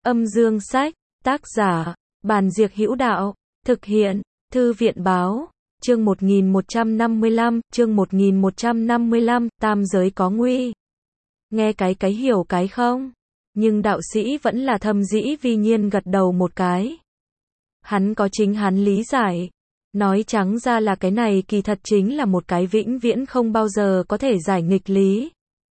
Âm dương sách, tác giả, Bàn Diệc Hữu Đạo, thực hiện, Thư viện Báo, chương 1155, tam giới có nguy. Nghe cái hiểu cái không? Nhưng đạo sĩ vẫn là thâm dĩ vi nhiên gật đầu một cái. Hắn có chính hắn lý giải. Nói trắng ra là cái này kỳ thật chính là một cái vĩnh viễn không bao giờ có thể giải nghịch lý.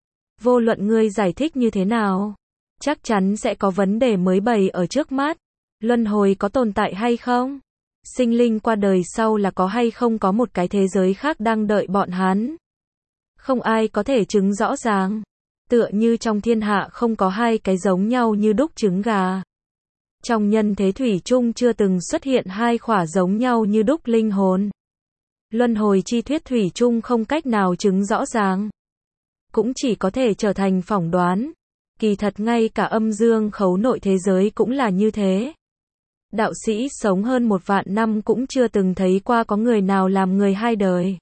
Vô luận ngươi giải thích như thế nào, chắc chắn sẽ có vấn đề mới bày ở trước mắt. Luân hồi có tồn tại hay không? Sinh linh qua đời sau là có hay không có một cái thế giới khác đang đợi bọn hắn? Không ai có thể chứng rõ ràng. Tựa như trong thiên hạ không có hai cái giống nhau như đúc trứng gà. Trong nhân thế thủy chung chưa từng xuất hiện hai khỏa giống nhau như đúc linh hồn. Luân hồi chi thuyết thủy chung không cách nào chứng rõ ràng. Cũng chỉ có thể trở thành phỏng đoán. Kỳ thật ngay cả âm dương khấu nội thế giới cũng là như thế. Đạo sĩ sống hơn 1 vạn năm cũng chưa từng thấy qua có người nào làm người hai đời.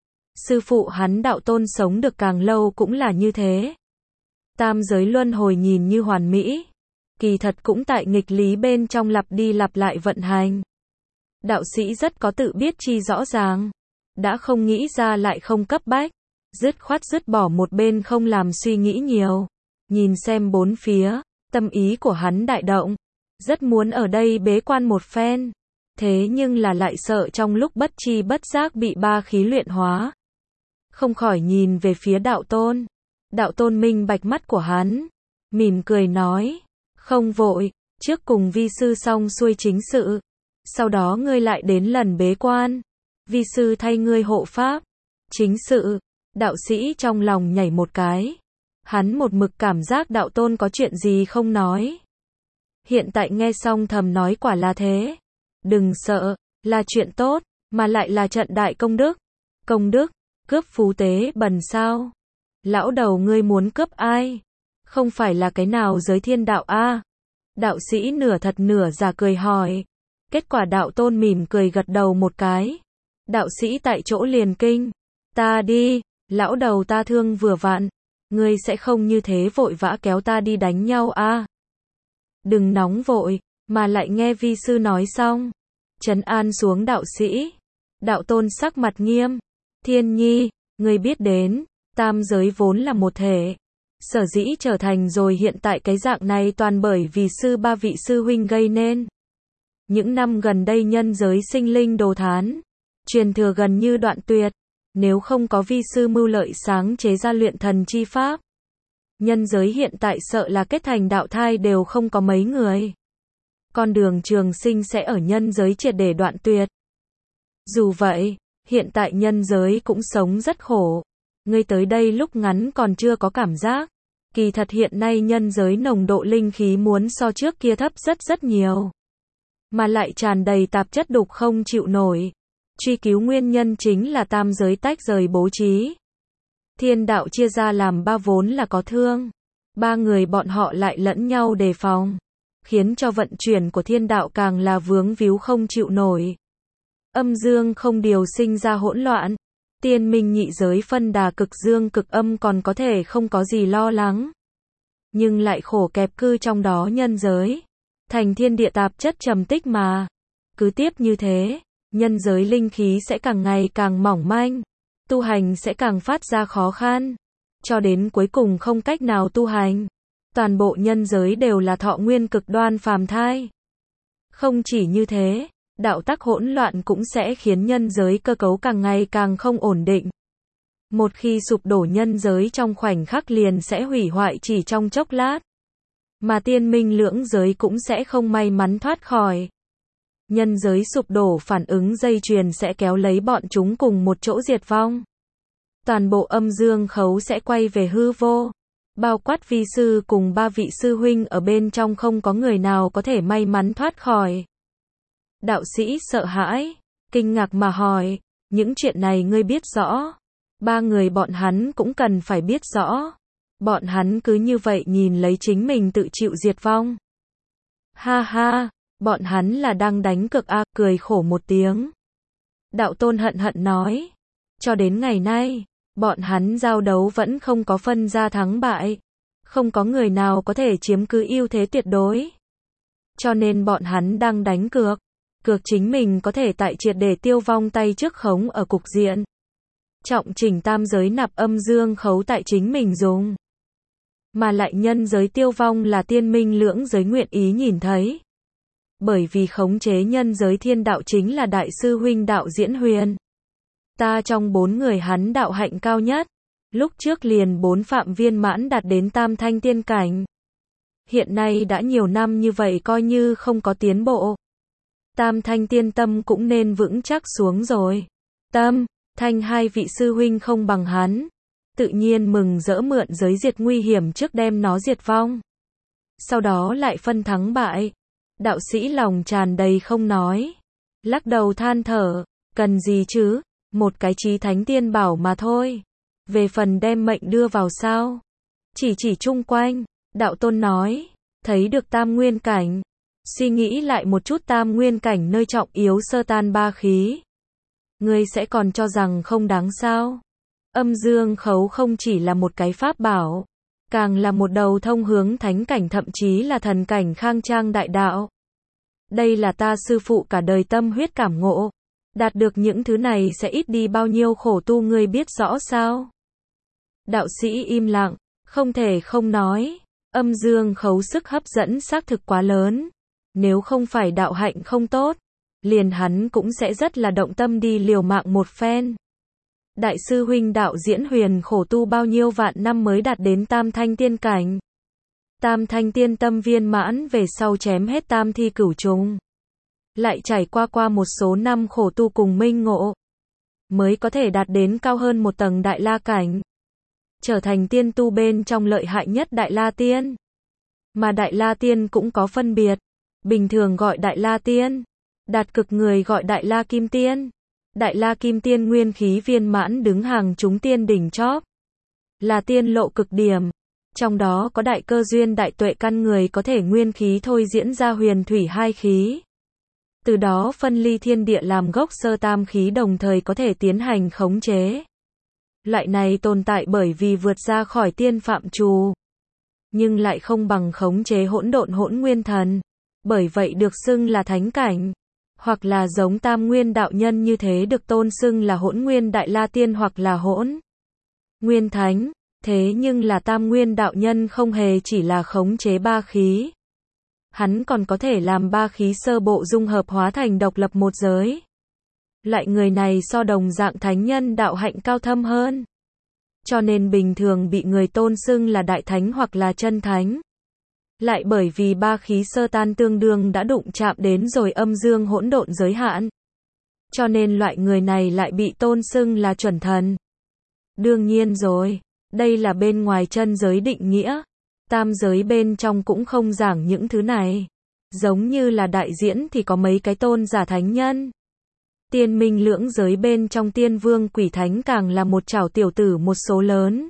Sư phụ hắn đạo tôn sống được càng lâu cũng là như thế. Tam giới luân hồi nhìn như hoàn mỹ. Kỳ thật cũng tại nghịch lý bên trong lặp đi lặp lại vận hành. Đạo sĩ rất có tự biết chi rõ ràng. Đã không nghĩ ra lại không cấp bách. Dứt khoát dứt bỏ một bên không làm suy nghĩ nhiều. Nhìn xem bốn phía, tâm ý của hắn đại động. Rất muốn ở đây bế quan một phen. Thế nhưng là lại sợ trong lúc bất chi bất giác bị ba khí luyện hóa. Không khỏi nhìn về phía đạo tôn. Đạo tôn minh bạch mắt của hắn. Mỉm cười nói. Không vội, trước cùng vi sư xong xuôi chính sự. Sau đó ngươi lại đến lần bế quan. Vi sư thay ngươi hộ pháp. Chính sự, đạo sĩ trong lòng nhảy một cái. Hắn một mực cảm giác đạo tôn có chuyện gì không nói. Hiện tại nghe xong thầm nói quả là thế. Đừng sợ, là chuyện tốt, mà lại là trận đại công đức. Công đức, cướp phú tế bần sao? Lão đầu ngươi muốn cướp ai? Không phải là cái nào giới thiên đạo a? Đạo sĩ nửa thật nửa giả cười hỏi. Kết quả đạo tôn mỉm cười gật đầu một cái. Đạo sĩ tại chỗ liền kinh. Ta đi, lão đầu ta thương vừa vặn. Ngươi sẽ không như thế vội vã kéo ta đi đánh nhau a? Đừng nóng vội, mà lại nghe vi sư nói xong. Trấn an xuống đạo sĩ. Đạo tôn sắc mặt nghiêm. Thiên nhi, ngươi biết đến, tam giới vốn là một thể. Sở dĩ trở thành rồi hiện tại cái dạng này toàn bởi vì ba vị sư huynh gây nên. Những năm gần đây nhân giới sinh linh đồ thán. Truyền thừa gần như đoạn tuyệt. Nếu không có vi sư mưu lợi sáng chế ra luyện thần chi pháp. Nhân giới hiện tại sợ là kết thành đạo thai đều không có mấy người. Con đường trường sinh sẽ ở nhân giới triệt để đoạn tuyệt. Dù vậy, hiện tại nhân giới cũng sống rất khổ. Ngươi tới đây lúc ngắn còn chưa có cảm giác. Kỳ thật hiện nay nhân giới nồng độ linh khí muốn so trước kia thấp rất nhiều. Mà lại tràn đầy tạp chất đục không chịu nổi. Truy cứu nguyên nhân chính là tam giới tách rời bố trí. Thiên đạo chia ra làm 3 vốn là có thương. 3 người bọn họ lại lẫn nhau đề phòng. Khiến cho vận chuyển của thiên đạo càng là vướng víu không chịu nổi. Âm dương không điều sinh ra hỗn loạn. Tiên minh nhị giới phân đà cực dương cực âm còn có thể không có gì lo lắng. Nhưng lại khổ kẹp cư trong đó nhân giới. Thành thiên địa tạp chất trầm tích mà. Cứ tiếp như thế, nhân giới linh khí sẽ càng ngày càng mỏng manh. Tu hành sẽ càng phát ra khó khăn. Cho đến cuối cùng không cách nào tu hành. Toàn bộ nhân giới đều là thọ nguyên cực đoan phàm thai. Không chỉ như thế, đạo tắc hỗn loạn cũng sẽ khiến nhân giới cơ cấu càng ngày càng không ổn định. Một khi sụp đổ nhân giới trong khoảnh khắc liền sẽ hủy hoại chỉ trong chốc lát. Mà tiên minh lưỡng giới cũng sẽ không may mắn thoát khỏi. Nhân giới sụp đổ phản ứng dây chuyền sẽ kéo lấy bọn chúng cùng một chỗ diệt vong. Toàn bộ âm dương khấu sẽ quay về hư vô. Bao quát vi sư cùng 3 vị sư huynh ở bên trong không có người nào có thể may mắn thoát khỏi. Đạo sĩ sợ hãi, kinh ngạc mà hỏi, những chuyện này ngươi biết rõ. 3 người bọn hắn cũng cần phải biết rõ. Bọn hắn cứ như vậy nhìn lấy chính mình tự chịu diệt vong. Ha ha, bọn hắn là đang đánh cược a, cười khổ một tiếng. Đạo tôn hận hận nói, cho đến ngày nay, bọn hắn giao đấu vẫn không có phân ra thắng bại. Không có người nào có thể chiếm cứ ưu thế tuyệt đối. Cho nên bọn hắn đang đánh cược. Cược chính mình có thể tại triệt để tiêu vong tay trước khống ở cục diện. Trọng chỉnh tam giới nạp âm dương khấu tại chính mình dùng. Mà lại nhân giới tiêu vong là tiên minh lưỡng giới nguyện ý nhìn thấy. Bởi vì khống chế nhân giới thiên đạo chính là đại sư huynh Đạo Diễn Huyền. Ta trong 4 người hắn đạo hạnh cao nhất. Lúc trước liền 4 phạm viên mãn đạt đến tam thanh tiên cảnh. Hiện nay đã nhiều năm như vậy coi như không có tiến bộ. Tam thanh tiên tâm cũng nên vững chắc xuống rồi. Tâm, thanh hai vị sư huynh không bằng hắn. Tự nhiên mừng rỡ mượn giới diệt nguy hiểm trước đem nó diệt vong. Sau đó lại phân thắng bại. Đạo sĩ lòng tràn đầy không nói. Lắc đầu than thở, cần gì chứ, một cái chí thánh tiên bảo mà thôi. Về phần đem mệnh đưa vào sao? Chỉ chung quanh, đạo tôn nói, thấy được tam nguyên cảnh. Suy nghĩ lại một chút tam nguyên cảnh nơi trọng yếu sơ tan ba khí. Ngươi sẽ còn cho rằng không đáng sao? Âm dương khấu không chỉ là một cái pháp bảo, càng là một đầu thông hướng thánh cảnh thậm chí là thần cảnh khang trang đại đạo. Đây là ta sư phụ cả đời tâm huyết cảm ngộ. Đạt được những thứ này sẽ ít đi bao nhiêu khổ tu ngươi biết rõ sao? Đạo sĩ im lặng, không thể không nói. Âm dương khấu sức hấp dẫn xác thực quá lớn. Nếu không phải đạo hạnh không tốt, liền hắn cũng sẽ rất là động tâm đi liều mạng một phen. Đại sư huynh Đạo Diễn Huyền khổ tu bao nhiêu vạn năm mới đạt đến tam thanh tiên cảnh. Tam thanh tiên tâm viên mãn về sau chém hết tam thi cửu trùng. Lại trải qua một số năm khổ tu cùng minh ngộ. Mới có thể đạt đến cao hơn một tầng đại la cảnh. Trở thành tiên tu bên trong lợi hại nhất đại la tiên. Mà đại la tiên cũng có phân biệt. Bình thường gọi đại la tiên. Đạt cực người gọi đại la kim tiên. Đại la kim tiên nguyên khí viên mãn đứng hàng chúng tiên đỉnh chóp. Là tiên lộ cực điểm. Trong đó có đại cơ duyên đại tuệ căn người có thể nguyên khí thôi diễn ra huyền thủy hai khí. Từ đó phân ly thiên địa làm gốc sơ tam khí đồng thời có thể tiến hành khống chế. Loại này tồn tại bởi vì vượt ra khỏi tiên phạm trù. Nhưng lại không bằng khống chế hỗn độn hỗn nguyên thần. Bởi vậy được xưng là thánh cảnh. Hoặc là giống tam nguyên đạo nhân như thế được tôn xưng là hỗn nguyên đại la tiên hoặc là hỗn nguyên thánh. Thế nhưng là tam nguyên đạo nhân không hề chỉ là khống chế ba khí. Hắn còn có thể làm ba khí sơ bộ dung hợp hóa thành độc lập một giới. Lại người này so đồng dạng thánh nhân đạo hạnh cao thâm hơn. Cho nên bình thường bị người tôn xưng là đại thánh hoặc là chân thánh. Lại bởi vì ba khí sơ tan tương đương đã đụng chạm đến rồi âm dương hỗn độn giới hạn. Cho nên loại người này lại bị tôn xưng là chuẩn thần. Đương nhiên rồi, đây là bên ngoài chân giới định nghĩa. Tam giới bên trong cũng không giảng những thứ này. Giống như là đại diễn thì có mấy cái tôn giả thánh nhân. Tiên minh lưỡng giới bên trong tiên vương quỷ thánh càng là một chảo tiểu tử một số lớn.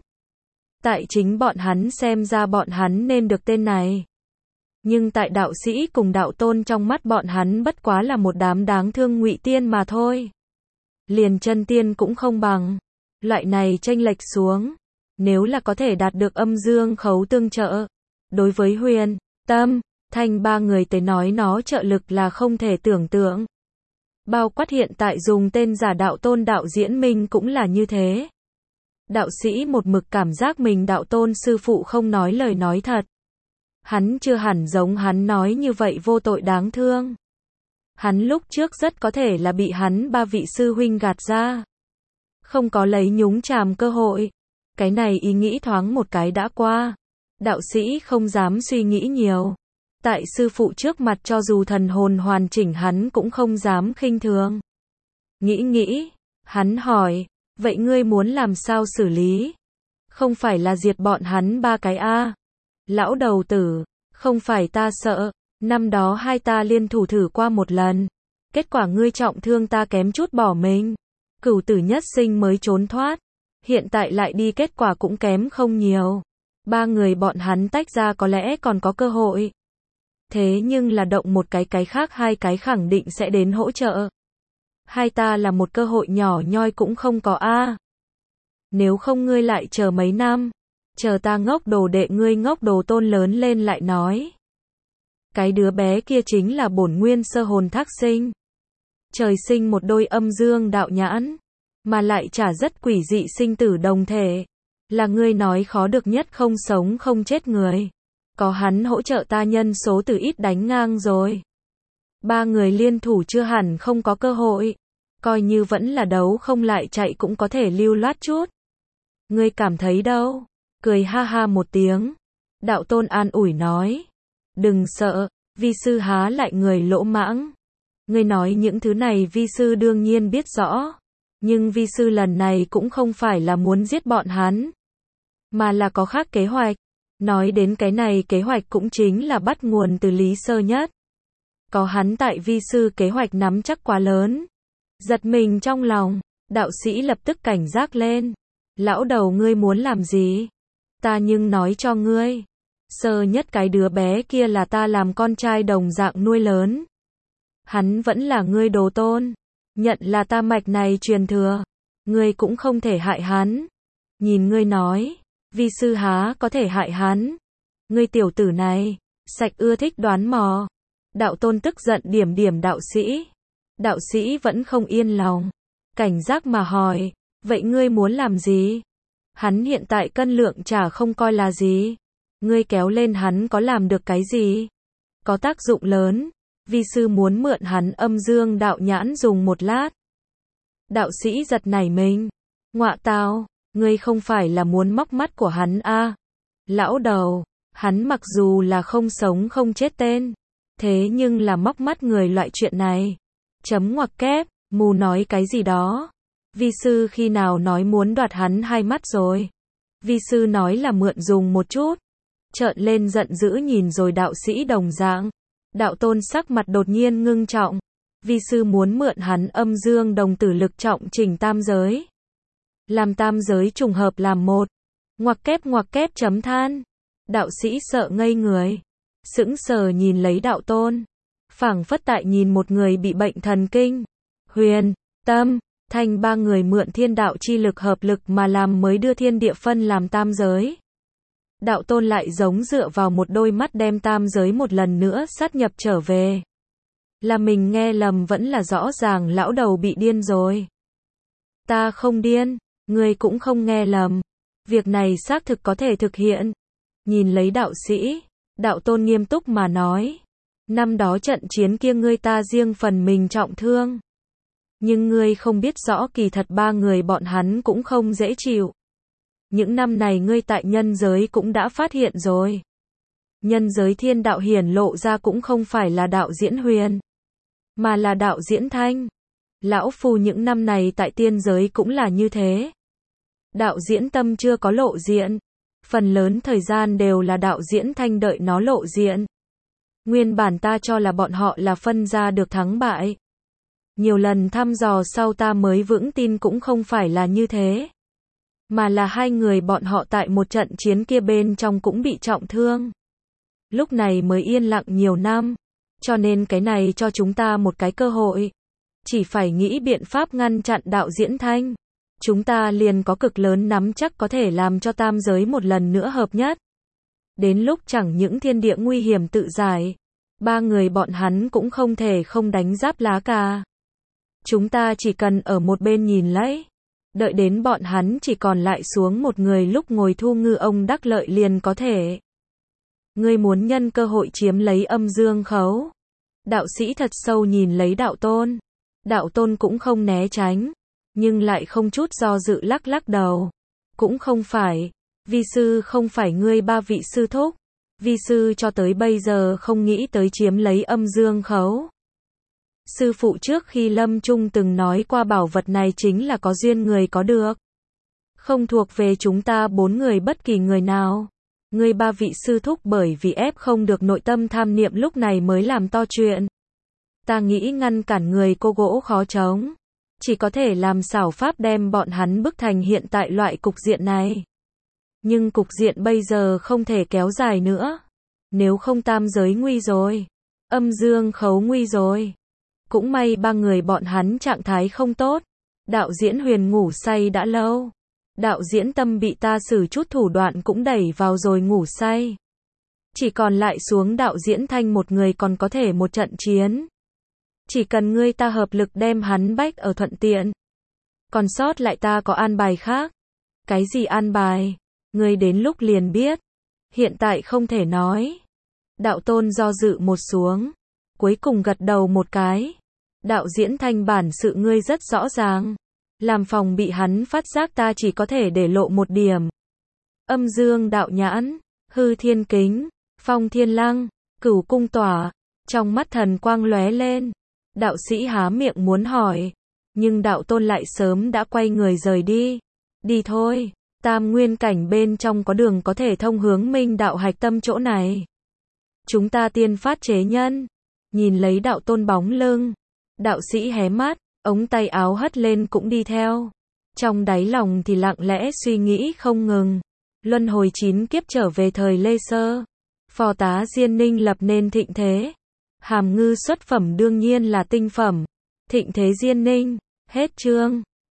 Tại chính bọn hắn xem ra bọn hắn nên được tên này. Nhưng tại đạo sĩ cùng đạo tôn trong mắt bọn hắn bất quá là một đám đáng thương ngụy tiên mà thôi. Liền chân tiên cũng không bằng. Loại này chênh lệch xuống. Nếu là có thể đạt được âm dương khấu tương trợ. Đối với Huyền, Tâm, Thanh ba người tới nói nó trợ lực là không thể tưởng tượng. Bao quát hiện tại dùng tên giả đạo tôn Đạo Diễn Minh cũng là như thế. Đạo sĩ một mực cảm giác mình đạo tôn sư phụ không nói lời nói thật. Hắn chưa hẳn giống hắn nói như vậy vô tội đáng thương. Hắn lúc trước rất có thể là bị hắn ba vị sư huynh gạt ra. Không có lấy nhúng chàm cơ hội. Cái này ý nghĩ thoáng một cái đã qua. Đạo sĩ không dám suy nghĩ nhiều. Tại sư phụ trước mặt cho dù thần hồn hoàn chỉnh hắn cũng không dám khinh thường. Nghĩ, hắn hỏi, vậy ngươi muốn làm sao xử lý? Không phải là diệt bọn hắn ba cái a? Lão đầu tử, không phải ta sợ, năm đó hai ta liên thủ thử qua một lần. Kết quả ngươi trọng thương ta kém chút bỏ mình. Cửu tử nhất sinh mới trốn thoát. Hiện tại lại đi kết quả cũng kém không nhiều. Ba người bọn hắn tách ra có lẽ còn có cơ hội. Thế nhưng là động một cái khác hai cái khẳng định sẽ đến hỗ trợ. Hai ta là một cơ hội nhỏ nhoi cũng không có a. Nếu không ngươi lại chờ mấy năm. Chờ ta ngốc đồ đệ ngươi ngốc đồ tôn lớn lên lại nói. Cái đứa bé kia chính là bổn nguyên sơ hồn thác sinh. Trời sinh một đôi âm dương đạo nhãn, mà lại chả rất quỷ dị sinh tử đồng thể. Là ngươi nói khó được nhất không sống không chết người. Có hắn hỗ trợ ta nhân số từ ít đánh ngang rồi. 3 người liên thủ chưa hẳn không có cơ hội. Coi như vẫn là đấu không lại chạy cũng có thể lưu loát chút. Ngươi cảm thấy đâu? Cười ha ha một tiếng. Đạo Tôn an ủi nói. Đừng sợ, vi sư há lại người lỗ mãng. Ngươi nói những thứ này vi sư đương nhiên biết rõ. Nhưng vi sư lần này cũng không phải là muốn giết bọn hắn. Mà là có khác kế hoạch. Nói đến cái này kế hoạch cũng chính là bắt nguồn từ Lý Sơ Nhất. Có hắn tại vi sư kế hoạch nắm chắc quá lớn. Giật mình trong lòng, đạo sĩ lập tức cảnh giác lên. Lão đầu ngươi muốn làm gì? Ta nhưng nói cho ngươi. Sơ Nhất cái đứa bé kia là ta làm con trai đồng dạng nuôi lớn. Hắn vẫn là ngươi đồ tôn. Nhận là ta mạch này truyền thừa. Ngươi cũng không thể hại hắn. Nhìn ngươi nói, vi sư há có thể hại hắn. Ngươi tiểu tử này, sạch ưa thích đoán mò. Đạo Tôn tức giận điểm điểm đạo sĩ. Đạo sĩ vẫn không yên lòng. Cảnh giác mà hỏi, vậy ngươi muốn làm gì? Hắn hiện tại cân lượng chả không coi là gì. Ngươi kéo lên hắn có làm được cái gì? Có tác dụng lớn. Vi sư muốn mượn hắn âm dương đạo nhãn dùng một lát. Đạo sĩ giật nảy mình. Ngọa tào, ngươi không phải là muốn móc mắt của hắn à? Lão đầu, hắn mặc dù là không sống không chết tên. Thế nhưng là móc mắt người loại chuyện này. Chấm ngoặc kép, mù nói cái gì đó. Vi sư khi nào nói muốn đoạt hắn 2 mắt rồi? Vi sư nói là mượn dùng một chút. Trợn lên giận dữ nhìn rồi đạo sĩ đồng dạng. Đạo Tôn sắc mặt đột nhiên ngưng trọng. Vi sư muốn mượn hắn âm dương đồng tử lực trọng chỉnh tam giới. Làm tam giới trùng hợp làm một. Ngoặc kép chấm than. Đạo sĩ sợ ngây người. Sững sờ nhìn lấy đạo Tôn. Phảng phất tại nhìn một người bị bệnh thần kinh. Huyền, Tâm, Thanh 3 người mượn thiên đạo chi lực hợp lực mà làm mới đưa thiên địa phân làm tam giới. Đạo Tôn lại giống dựa vào một đôi mắt đem tam giới một lần nữa sát nhập trở về. Là mình nghe lầm vẫn là rõ ràng lão đầu bị điên rồi. Ta không điên, ngươi cũng không nghe lầm. Việc này xác thực có thể thực hiện. Nhìn lấy đạo sĩ, đạo Tôn nghiêm túc mà nói. Năm đó trận chiến kia ngươi ta riêng phần mình trọng thương. Nhưng ngươi không biết rõ kỳ thật 3 người bọn hắn cũng không dễ chịu. Những năm này ngươi tại nhân giới cũng đã phát hiện rồi. Nhân giới thiên đạo hiển lộ ra cũng không phải là đạo diễn Huyền, mà là đạo diễn Thanh. Lão Phu những năm này tại tiên giới cũng là như thế. Đạo diễn Tâm chưa có lộ diện. Phần lớn thời gian đều là đạo diễn Thanh đợi nó lộ diện. Nguyên bản ta cho là bọn họ là phân ra được thắng bại. Nhiều lần thăm dò sau ta mới vững tin cũng không phải là như thế. Mà là 2 người bọn họ tại một trận chiến kia bên trong cũng bị trọng thương. Lúc này mới yên lặng nhiều năm. Cho nên cái này cho chúng ta một cái cơ hội. Chỉ phải nghĩ biện pháp ngăn chặn đạo diễn Thanh. Chúng ta liền có cực lớn nắm chắc có thể làm cho tam giới một lần nữa hợp nhất. Đến lúc chẳng những thiên địa nguy hiểm tự giải. 3 người bọn hắn cũng không thể không đánh giáp lá cà. Chúng ta chỉ cần ở một bên nhìn lấy. Đợi đến bọn hắn chỉ còn lại xuống một người lúc ngồi thu ngư ông đắc lợi liền có thể. Ngươi muốn nhân cơ hội chiếm lấy âm dương khấu. Đạo sĩ thật sâu nhìn lấy đạo Tôn. Đạo Tôn cũng không né tránh. Nhưng lại không chút do dự lắc lắc đầu. Cũng không phải. Vi sư không phải ngươi 3 vị sư thúc. Vi sư cho tới bây giờ không nghĩ tới chiếm lấy âm dương khấu. Sư phụ trước khi lâm chung từng nói qua bảo vật này chính là có duyên người có được. Không thuộc về chúng ta 4 người bất kỳ người nào. Ngươi 3 vị sư thúc bởi vì ép không được nội tâm tham niệm lúc này mới làm to chuyện. Ta nghĩ ngăn cản người cô gỗ khó chống. Chỉ có thể làm xảo pháp đem bọn hắn bức thành hiện tại loại cục diện này. Nhưng cục diện bây giờ không thể kéo dài nữa. Nếu không tam giới nguy rồi. Âm dương khấu nguy rồi. Cũng may 3 người bọn hắn trạng thái không tốt. Đạo diễn Huyền ngủ say đã lâu. Đạo diễn Tâm bị ta sử chút thủ đoạn cũng đẩy vào rồi ngủ say. Chỉ còn lại xuống đạo diễn Thanh một người còn có thể một trận chiến. Chỉ cần ngươi ta hợp lực đem hắn bách ở thuận tiện. Còn sót lại ta có an bài khác. Cái gì an bài? Ngươi đến lúc liền biết. Hiện tại không thể nói. Đạo Tôn do dự một xuống. Cuối cùng gật đầu một cái. Đạo diễn Thanh bản sự ngươi rất rõ ràng. Làm phòng bị hắn phát giác ta chỉ có thể để lộ một điểm. Âm dương đạo nhãn, hư thiên kính, phong thiên lăng, cửu cung tỏa. Trong mắt thần quang lóe lên. Đạo sĩ há miệng muốn hỏi. Nhưng đạo tôn lại sớm đã quay người rời đi. Đi thôi, tam nguyên cảnh bên trong có đường có thể thông hướng minh đạo hạch tâm chỗ này. Chúng ta tiên phát chế nhân. Nhìn lấy đạo tôn bóng lưng. Đạo sĩ hé mắt, ống tay áo hất lên cũng đi theo. Trong đáy lòng thì lặng lẽ suy nghĩ không ngừng. Luân hồi 9 kiếp trở về thời Lê Sơ. Phò tá Diên Ninh lập nên thịnh thế. Hàm Ngư xuất phẩm đương nhiên là tinh phẩm. Thịnh thế Diên Ninh. Hết chương.